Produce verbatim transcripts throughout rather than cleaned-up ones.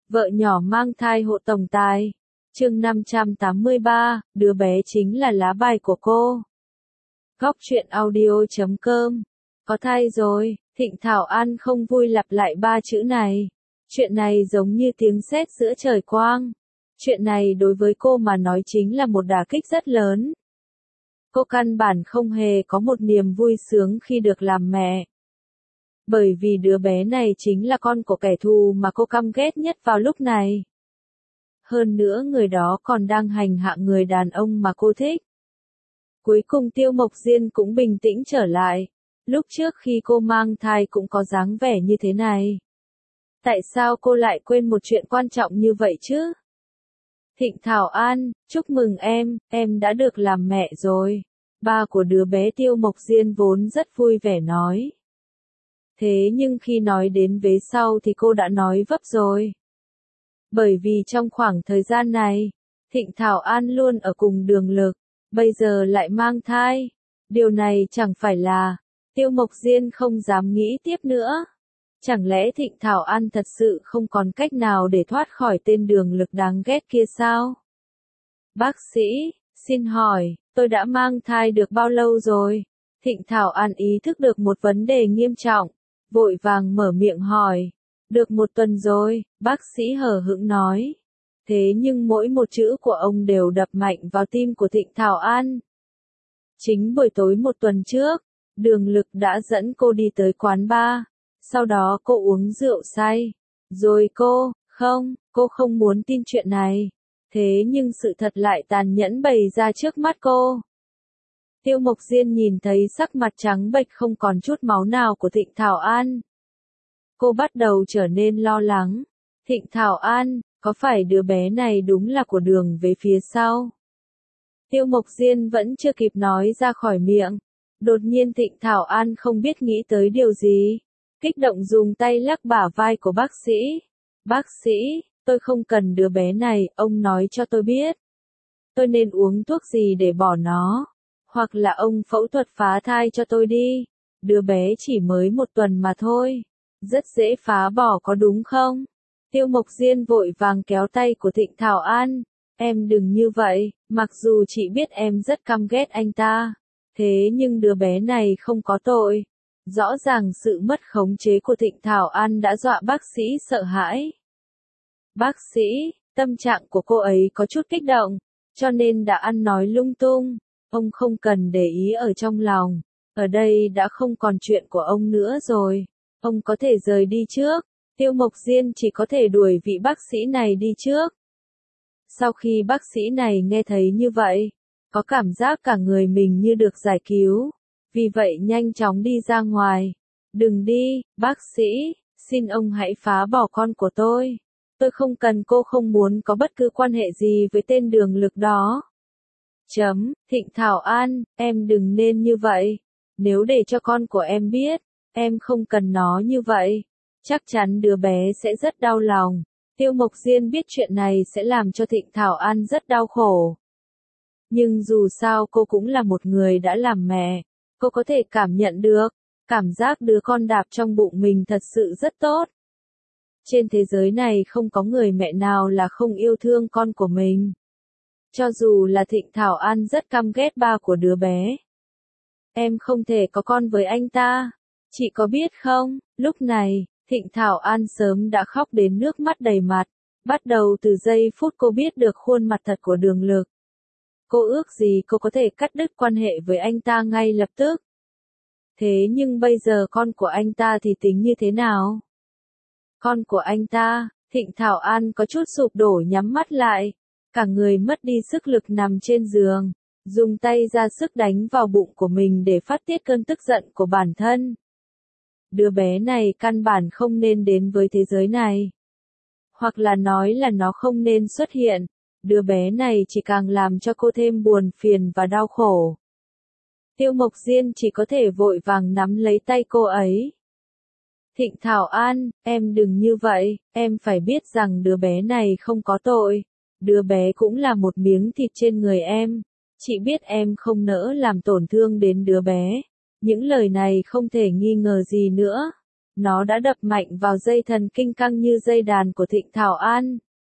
Vợ nhỏ mang thai hộ tổng tài. Chương năm trăm tám mươi ba, đứa bé chính là lá bài của cô. Góc truyện audio chấm com. Có thai rồi, Thịnh Thảo An không vui lặp lại ba chữ này. Chuyện này giống như tiếng sét giữa trời quang. Chuyện này đối với cô mà nói chính là một đả kích rất lớn. Cô căn bản không hề có một niềm vui sướng khi được làm mẹ. Bởi vì đứa bé này chính là con của kẻ thù mà cô căm ghét nhất vào lúc này. Hơn nữa người đó còn đang hành hạ người đàn ông mà cô thích. Cuối cùng Tiêu Mộc Diên cũng bình tĩnh trở lại. Lúc trước khi cô mang thai cũng có dáng vẻ như thế này. Tại sao cô lại quên một chuyện quan trọng như vậy chứ? Thịnh Thảo An, chúc mừng em, em đã được làm mẹ rồi. Ba của đứa bé Tiêu Mộc Diên vốn rất vui vẻ nói. Thế nhưng khi nói đến vế sau thì cô đã nói vấp rồi. Bởi vì trong khoảng thời gian này, Thịnh Thảo An luôn ở cùng Đường Lực, bây giờ lại mang thai. Điều này chẳng phải là, Tiêu Mộc Diên không dám nghĩ tiếp nữa. Chẳng lẽ Thịnh Thảo An thật sự không còn cách nào để thoát khỏi tên Đường Lực đáng ghét kia sao? Bác sĩ, xin hỏi, tôi đã mang thai được bao lâu rồi? Thịnh Thảo An ý thức được một vấn đề nghiêm trọng, vội vàng mở miệng hỏi. Được một tuần rồi, bác sĩ hờ hững nói. Thế nhưng mỗi một chữ của ông đều đập mạnh vào tim của Thịnh Thảo An. Chính buổi tối một tuần trước, Đường Lực đã dẫn cô đi tới quán bar. Sau đó cô uống rượu say. Rồi cô, không, cô không muốn tin chuyện này. Thế nhưng sự thật lại tàn nhẫn bày ra trước mắt cô. Tiêu Mộc Diên nhìn thấy sắc mặt trắng bệch không còn chút máu nào của Thịnh Thảo An. Cô bắt đầu trở nên lo lắng. Thịnh Thảo An, có phải đứa bé này đúng là của Đường về phía sau? Tiêu Mộc Diên vẫn chưa kịp nói ra khỏi miệng. Đột nhiên Thịnh Thảo An không biết nghĩ tới điều gì. Kích động dùng tay lắc bả vai của bác sĩ. Bác sĩ, tôi không cần đứa bé này, ông nói cho tôi biết. Tôi nên uống thuốc gì để bỏ nó? Hoặc là ông phẫu thuật phá thai cho tôi đi. Đứa bé chỉ mới một tuần mà thôi. Rất dễ phá bỏ có đúng không? Tiêu Mộc Diên vội vàng kéo tay của Thịnh Thảo An. Em đừng như vậy, mặc dù chị biết em rất căm ghét anh ta. Thế nhưng đứa bé này không có tội. Rõ ràng sự mất khống chế của Thịnh Thảo An đã dọa bác sĩ sợ hãi. Bác sĩ, tâm trạng của cô ấy có chút kích động, cho nên đã ăn nói lung tung. Ông không cần để ý ở trong lòng. Ở đây đã không còn chuyện của ông nữa rồi. Ông có thể rời đi trước. Tiêu Mộc Diên chỉ có thể đuổi vị bác sĩ này đi trước. Sau khi bác sĩ này nghe thấy như vậy, có cảm giác cả người mình như được giải cứu. Vì vậy nhanh chóng đi ra ngoài. Đừng đi, bác sĩ, xin ông hãy phá bỏ con của tôi. Tôi không cần, cô không muốn có bất cứ quan hệ gì với tên Đường Lực đó. Chấm, Thịnh Thảo An, em đừng nên như vậy. Nếu để cho con của em biết, em không cần nó như vậy. Chắc chắn đứa bé sẽ rất đau lòng. Tiêu Mộc Diên biết chuyện này sẽ làm cho Thịnh Thảo An rất đau khổ. Nhưng dù sao cô cũng là một người đã làm mẹ. Cô có thể cảm nhận được, cảm giác đứa con đạp trong bụng mình thật sự rất tốt. Trên thế giới này không có người mẹ nào là không yêu thương con của mình. Cho dù là Thịnh Thảo An rất căm ghét ba của đứa bé. Em không thể có con với anh ta. Chị có biết không, lúc này, Thịnh Thảo An sớm đã khóc đến nước mắt đầy mặt. Bắt đầu từ giây phút cô biết được khuôn mặt thật của Đường Lực. Cô ước gì cô có thể cắt đứt quan hệ với anh ta ngay lập tức. Thế nhưng bây giờ con của anh ta thì tính như thế nào? Con của anh ta, Thịnh Thảo An có chút sụp đổ nhắm mắt lại. Cả người mất đi sức lực nằm trên giường. Dùng tay ra sức đánh vào bụng của mình để phát tiết cơn tức giận của bản thân. Đứa bé này căn bản không nên đến với thế giới này. Hoặc là nói là nó không nên xuất hiện. Đứa bé này chỉ càng làm cho cô thêm buồn phiền và đau khổ. Tiêu Mộc Diên chỉ có thể vội vàng nắm lấy tay cô ấy. Thịnh Thảo An, em đừng như vậy, em phải biết rằng đứa bé này không có tội. Đứa bé cũng là một miếng thịt trên người em. Chị biết em không nỡ làm tổn thương đến đứa bé. Những lời này không thể nghi ngờ gì nữa. nó đã đập mạnh vào dây thần kinh căng như dây đàn của Thịnh Thảo An.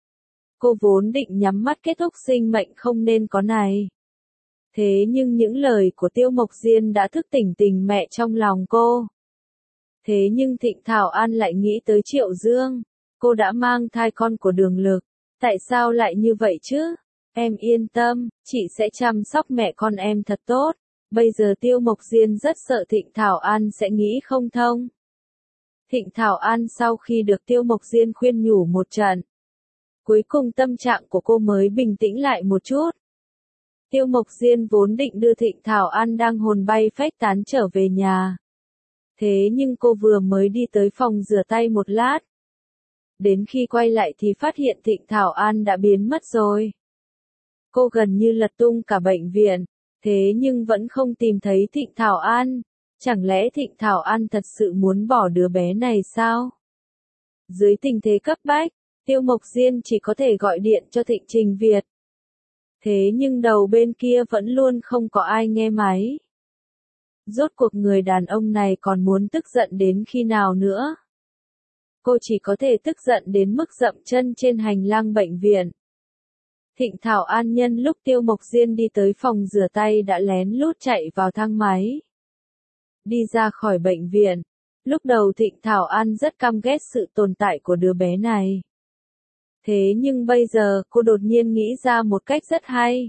Cô vốn định nhắm mắt kết thúc sinh mệnh không nên có này. Thế nhưng những lời của Tiêu Mộc Diên đã thức tỉnh tình mẹ trong lòng cô. Thế nhưng Thịnh Thảo An lại nghĩ tới Triệu Dương. Cô đã mang thai con của Đường Lực. Tại sao lại như vậy chứ? Em yên tâm, chị sẽ chăm sóc mẹ con em thật tốt. Bây giờ Tiêu Mộc Diên rất sợ Thịnh Thảo An sẽ nghĩ không thông. Thịnh Thảo An sau khi được Tiêu Mộc Diên khuyên nhủ một trận, cuối cùng tâm trạng của cô mới bình tĩnh lại một chút. Tiêu Mộc Diên vốn định đưa Thịnh Thảo An đang hồn bay phách tán trở về nhà. Thế nhưng cô vừa mới đi tới phòng rửa tay một lát. Đến khi quay lại thì phát hiện Thịnh Thảo An đã biến mất rồi. Cô gần như lật tung cả bệnh viện, thế nhưng vẫn không tìm thấy Thịnh Thảo An. Chẳng lẽ Thịnh Thảo An thật sự muốn bỏ đứa bé này sao? Dưới tình thế cấp bách, Tiêu Mộc Diên chỉ có thể gọi điện cho Thịnh Trình Việt. Thế nhưng đầu bên kia vẫn luôn không có ai nghe máy. Rốt cuộc người đàn ông này còn muốn tức giận đến khi nào nữa? Cô chỉ có thể tức giận đến mức dậm chân trên hành lang bệnh viện. Thịnh Thảo An nhân lúc Tiêu Mộc Diên đi tới phòng rửa tay đã lén lút chạy vào thang máy. Đi ra khỏi bệnh viện. Lúc đầu Thịnh Thảo An rất căm ghét sự tồn tại của đứa bé này. Thế nhưng bây giờ cô đột nhiên nghĩ ra một cách rất hay.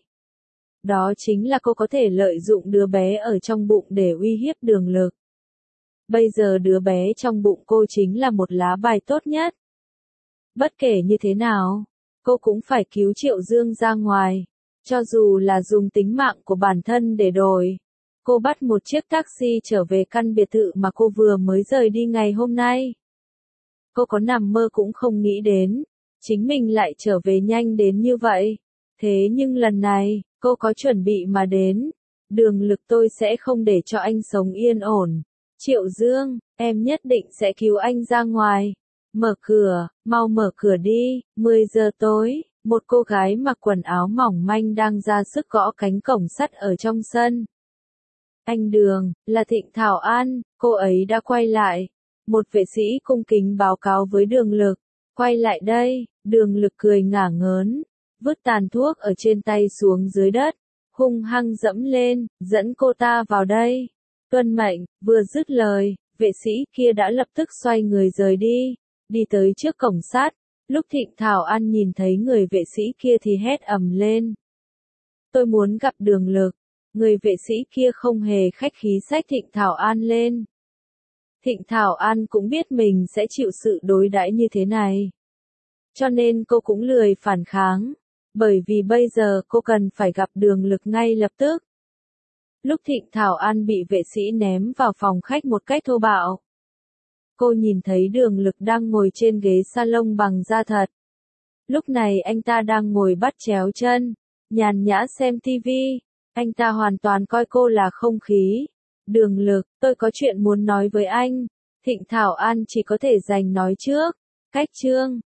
Đó chính là cô có thể lợi dụng đứa bé ở trong bụng để uy hiếp Đường Lực. Bây giờ đứa bé trong bụng cô chính là một lá bài tốt nhất. Bất kể như thế nào, cô cũng phải cứu Triệu Dương ra ngoài. Cho dù là dùng tính mạng của bản thân để đổi. Cô bắt một chiếc taxi trở về căn biệt thự mà cô vừa mới rời đi ngày hôm nay. Cô có nằm mơ cũng không nghĩ đến. Chính mình lại trở về nhanh đến như vậy. Thế nhưng lần này, cô có chuẩn bị mà đến. Đường Lực tôi sẽ không để cho anh sống yên ổn. Triệu Dương, em nhất định sẽ cứu anh ra ngoài. Mở cửa, mau mở cửa đi. mười giờ tối, một cô gái mặc quần áo mỏng manh đang ra sức gõ cánh cổng sắt ở trong sân. Anh Đường, là Thịnh Thảo An, cô ấy đã quay lại. Một vệ sĩ cung kính báo cáo với Đường Lực. Quay lại đây, Đường Lực cười ngả ngớn, vứt tàn thuốc ở trên tay xuống dưới đất, hung hăng dẫm lên, dẫn cô ta vào đây. Tuân mệnh, vừa dứt lời, vệ sĩ kia đã lập tức xoay người rời đi, đi tới trước cổng sắt. Lúc Thịnh Thảo An nhìn thấy người vệ sĩ kia thì hét ầm lên. Tôi muốn gặp Đường Lực. Người vệ sĩ kia không hề khách khí xách Thịnh Thảo An lên. Thịnh Thảo An cũng biết mình sẽ chịu sự đối đãi như thế này. Cho nên cô cũng lười phản kháng. Bởi vì bây giờ cô cần phải gặp Đường Lực ngay lập tức. Lúc Thịnh Thảo An bị vệ sĩ ném vào phòng khách một cách thô bạo. Cô nhìn thấy Đường Lực đang ngồi trên ghế salon bằng da thật. Lúc này anh ta đang ngồi bắt chéo chân, nhàn nhã xem tivi. Anh ta hoàn toàn coi cô là không khí. Đường Lực, tôi có chuyện muốn nói với anh. Thịnh Thảo An chỉ có thể giành nói trước. Cách chương.